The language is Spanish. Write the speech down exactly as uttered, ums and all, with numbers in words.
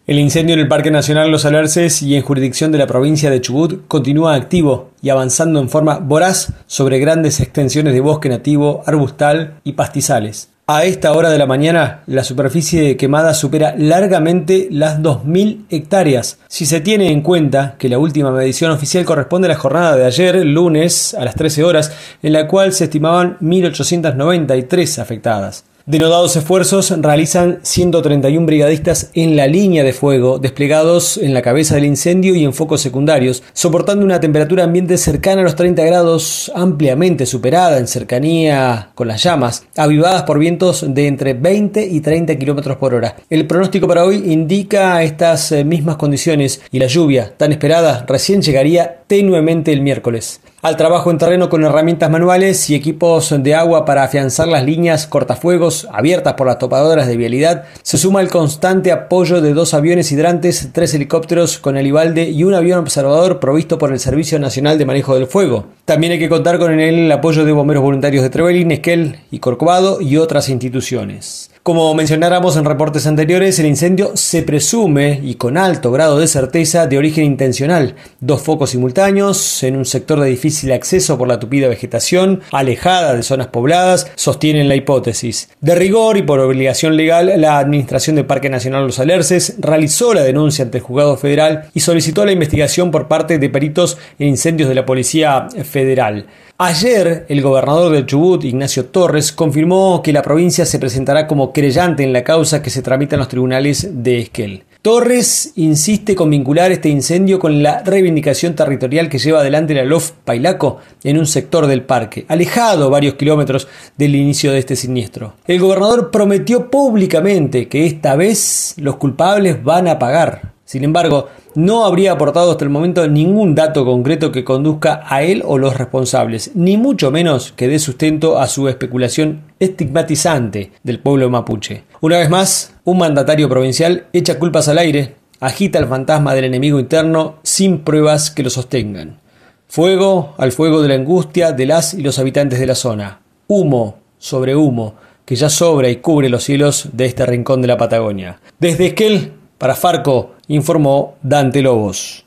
El incendio en el Parque Nacional Los Alerces y en jurisdicción de la provincia de Chubut continúa activo y avanzando en forma voraz sobre grandes extensiones de bosque nativo, arbustal y pastizales. A esta hora de la mañana, la superficie quemada supera largamente las dos mil hectáreas, si se tiene en cuenta que la última medición oficial corresponde a la jornada de ayer, lunes, a las trece horas, en la cual se estimaban mil ochocientas noventa y tres afectadas. Denodados esfuerzos realizan ciento treinta y uno brigadistas en la línea de fuego, desplegados en la cabeza del incendio y en focos secundarios, soportando una temperatura ambiente cercana a los treinta grados, ampliamente superada en cercanía con las llamas, avivadas por vientos de entre veinte y treinta kilómetros por hora. El pronóstico para hoy indica estas mismas condiciones y la lluvia, tan esperada, recién llegaría tenuemente el miércoles. Al trabajo en terreno con herramientas manuales y equipos de agua para afianzar las líneas cortafuegos abiertas por las topadoras de vialidad, se suma el constante apoyo de dos aviones hidrantes, tres helicópteros con helibalde y un avión observador provisto por el Servicio Nacional de Manejo del Fuego. También hay que contar con el apoyo de bomberos voluntarios de Trevelin, Esquel y Corcovado y otras instituciones. Como mencionáramos en reportes anteriores, el incendio se presume, y con alto grado de certeza, de origen intencional. Dos focos simultáneos en un sector de difícil acceso por la tupida vegetación, alejada de zonas pobladas, sostienen la hipótesis. De rigor y por obligación legal, la Administración del Parque Nacional Los Alerces realizó la denuncia ante el Juzgado Federal y solicitó la investigación por parte de peritos en incendios de la Policía Federal. Ayer, el gobernador del Chubut, Ignacio Torres, confirmó que la provincia se presentará como querellante en la causa que se tramita en los tribunales de Esquel. Torres insiste con vincular este incendio con la reivindicación territorial que lleva adelante la L O F Pailaco en un sector del parque, alejado varios kilómetros del inicio de este siniestro. El gobernador prometió públicamente que esta vez los culpables van a pagar. Sin embargo, no habría aportado hasta el momento ningún dato concreto que conduzca a él o los responsables, ni mucho menos que dé sustento a su especulación estigmatizante del pueblo mapuche. Una vez más, un mandatario provincial echa culpas al aire, agita el fantasma del enemigo interno sin pruebas que lo sostengan. Fuego al fuego de la angustia de las y los habitantes de la zona. Humo sobre humo que ya sobra y cubre los cielos de este rincón de la Patagonia. Desde Esquel, para Farco, informó Dante Lobos.